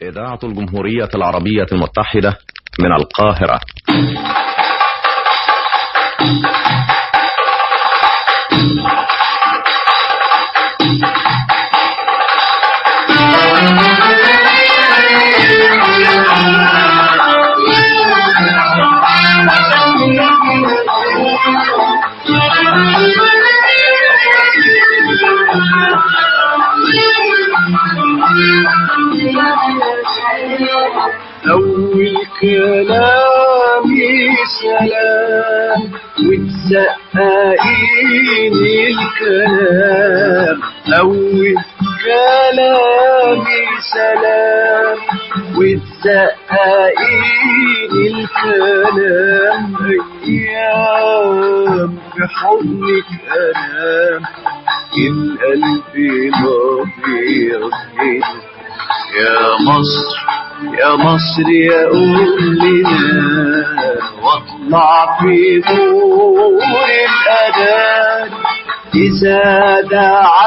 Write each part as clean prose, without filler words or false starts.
إذاعة الجمهورية العربية المتحدة من القاهرة. أول كلامي سلام وتزققين الكلام. أول كلامي سلام وتزققين الكلام. أيام في حضنك أنام القلب نبيض. يا مصر يا مصر يا أمنا واطلع في نور الأذان إذا دعا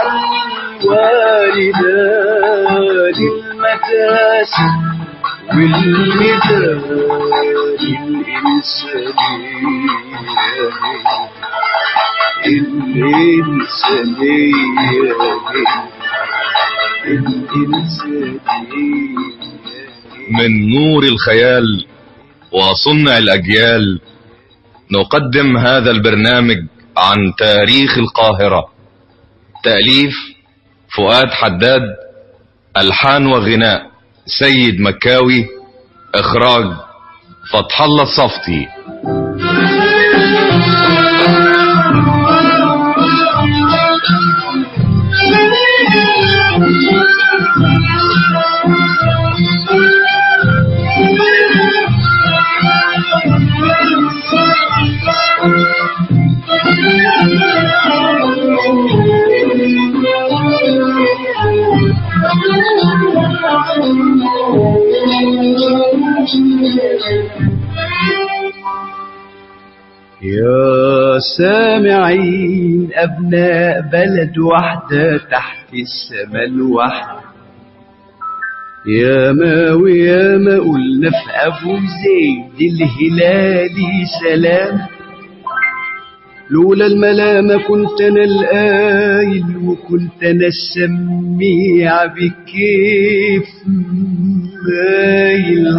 الوالدان المتاسم والمدان الإنسانية. من نور الخيال وصنع الأجيال نقدم هذا البرنامج عن تاريخ القاهرة. تأليف فؤاد حداد، ألحان وغناء سيد مكاوي، إخراج فتح الله الصفتي. يا سامعين أبناء بلد واحدة تحت السما الواحدة، يا ما ويا ما قلنا في أبو زيد الهلالي سلام. لولا الملامة كنت أنا القايل وكنت أنا السميع بكيف مايل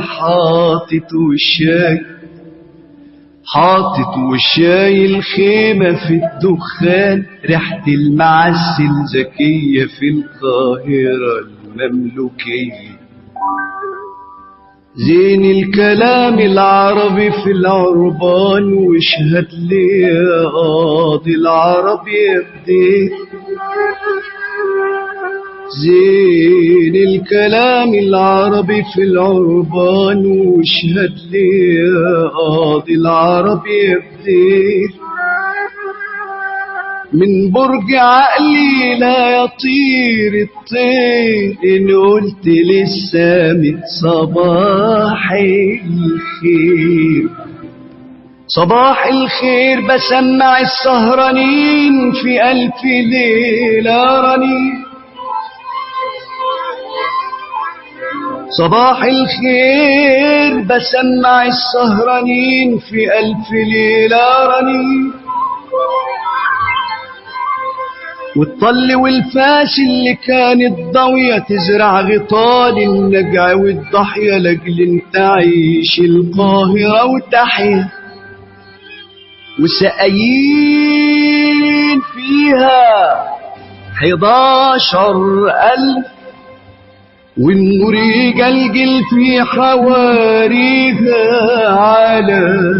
حاطط وشاي الخيمة في الدخان. ريحة المعسل زكية في القاهرة المملوكية. زين الكلام العربي في العربان واشهد لي يا قاضي العرب يا بديت. زين الكلام العربي في العربان واشهد لي يا قاضي العرب يا بديت. من برج عقلي لا يطير الطير إن قلت للسامت صباح الخير. صباح الخير بسمع السهرانين في ألف ليلة رنين. صباح الخير بسمع السهرانين في ألف ليلة رنين. والطل والفاس اللي كانت ضوية تزرع غطال النجع والضحية لأجل تعيش القاهرة وتحيا. وسقايين فيها 11,000 والنور يجلجل في حواريها على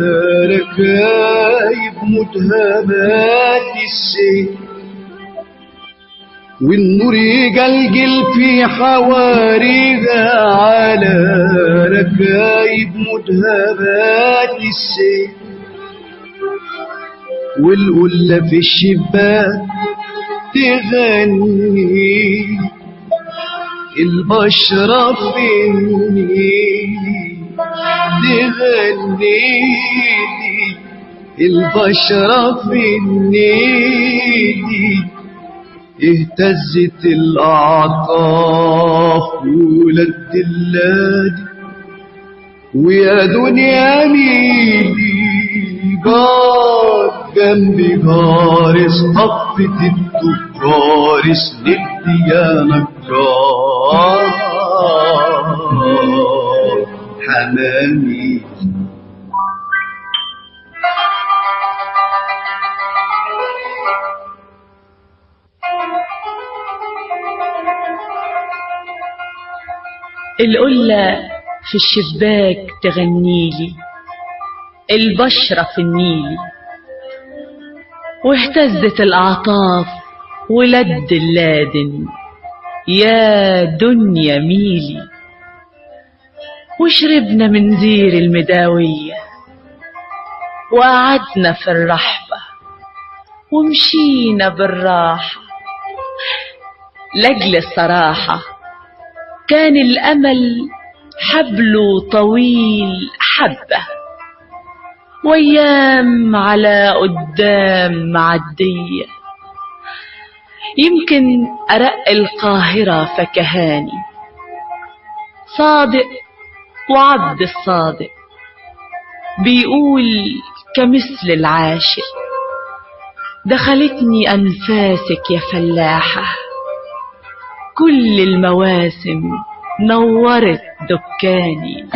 ركايب مدهمات السيف. والنور يجلجل في حواريها على ركايب مدهمات السيف. والقلة في الشباك تغني البشرة في النيل تغني البشرة في النيل اهتزت الأعطاف ولد اللادي ويا دنيا ميلي جار جنبي جار اصطفت التجار سندت يا نجار حمامي القلة في الشباك تغنيلي البشرة في النيل واهتزت الأعطاف ولد اللادن يا دنيا ميلي وشربنا من زير المداوية وقعدنا في الرحبة ومشينا بالراحة لأجل الصراحة كان الأمل حبله طويل حبة وأيام على قدام معدية يمكن أرق القاهرة فكهاني صادق وعبد الصادق بيقول كمثل العاشق دخلتني أنفاسك يا فلاحة كل المواسم نورت دكاني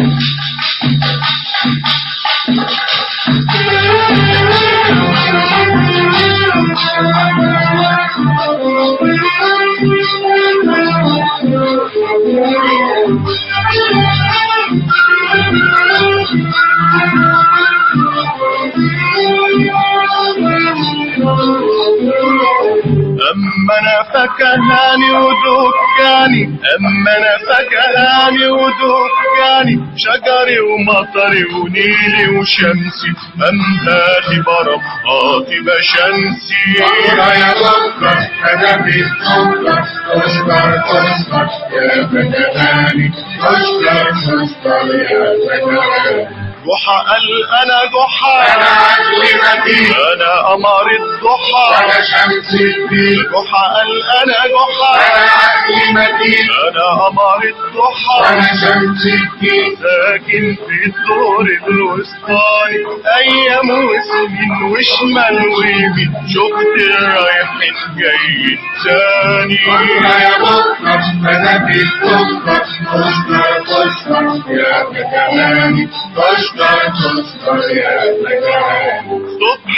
أما أنا فكهاني ودكاني أما أنا فكهاني ودكاني شجري ومطري ونيلي وشمسي أمهاتي برباطي بشمسي بكرة يا بكرة أنا بالسكر أشكر أشكر يا فكهاني أشكر أشكر يا فكهاني جحا قال أنا جحا أنا عقلي متين أنا قمر الضحى أنا شمس الدين جحا قال أنا جحا أنا عقلي متين أنا قمر الضحى أنا شمس الدين ساكن في الدور الوسطاني أيام وسنين وشمال ويمين شفت الرايحين جايين تاني بكرة يا بكرة أنا بالسكر أشكر أشكر يا فكهاني أشكر أشكر يا فكهاني صبح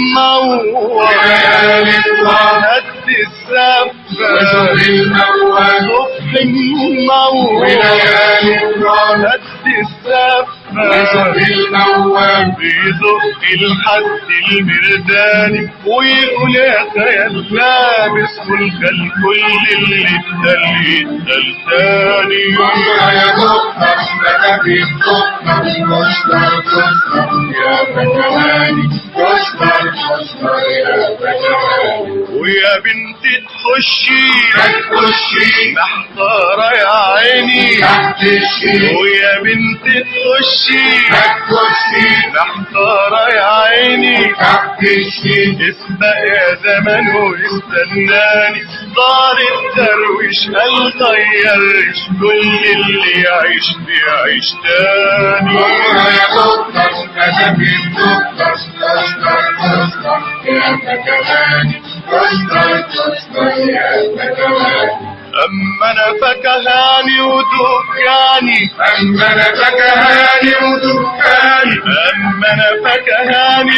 منور وليالي طوال قد السفة وشوف الموال صبح منور وليالي طوال قد السفة وشوف الموال بيزق الحد المرداني ويقول يا خيال لابس والخل كل اللي اتقال يتقال تاني بكرة يا بكرة أنا بالسكر أشكر أشكر يا فكهاني أشكر أشكر يا فكهاني ويا بنتي تخشي تخشي محتارة يا عيني تحت الشيء ويا بنتي تخشي تخشي محتارة يا عيني تحت الشيء اسبق يا زمن واستناني دار الدرويش قال غيرش كل اللي يعيش بيعيش تاني بكرة يا بكرة أنا بالسكر أشكر أشكر يا فكهاني أشكر أشكر يا فكهاني أما أنا فكهاني ودكاني أما أنا فكهاني ودكاني أما أنا فكهاني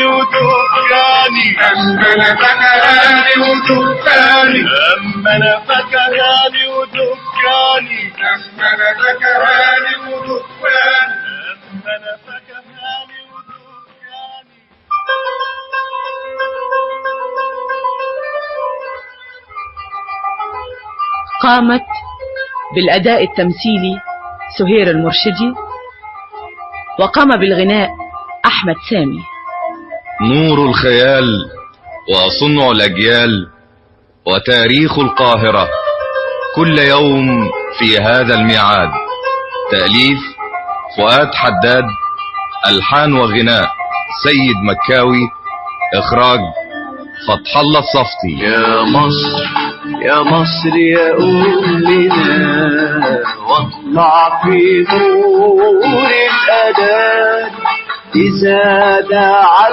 ودكاني أما أنا فكهاني ودكاني أما أنا فكهاني ودكاني أما أنا فكهاني ودكاني أما أنا فكهاني ودكاني قامت بالأداء التمثيلي سهير المرشدي وقام بالغناء أحمد سامي. نور الخيال وصنع الأجيال وتاريخ القاهرة كل يوم في هذا الميعاد. تأليف فؤاد حداد، ألحان وغناء سيد مكاوي، إخراج فتح الله الصفتي. يا مصر يا مصر يا أمنا واطلع في نور الأذان إذا دعا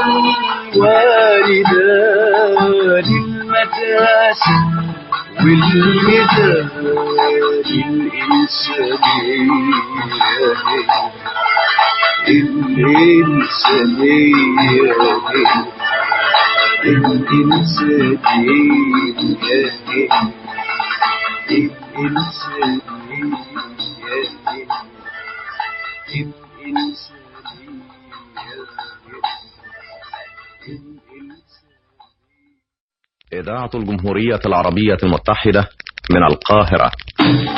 الوالدان المدرسة والميدان الإنسانية إذاعة الجمهورية العربية المتحدة من القاهرة.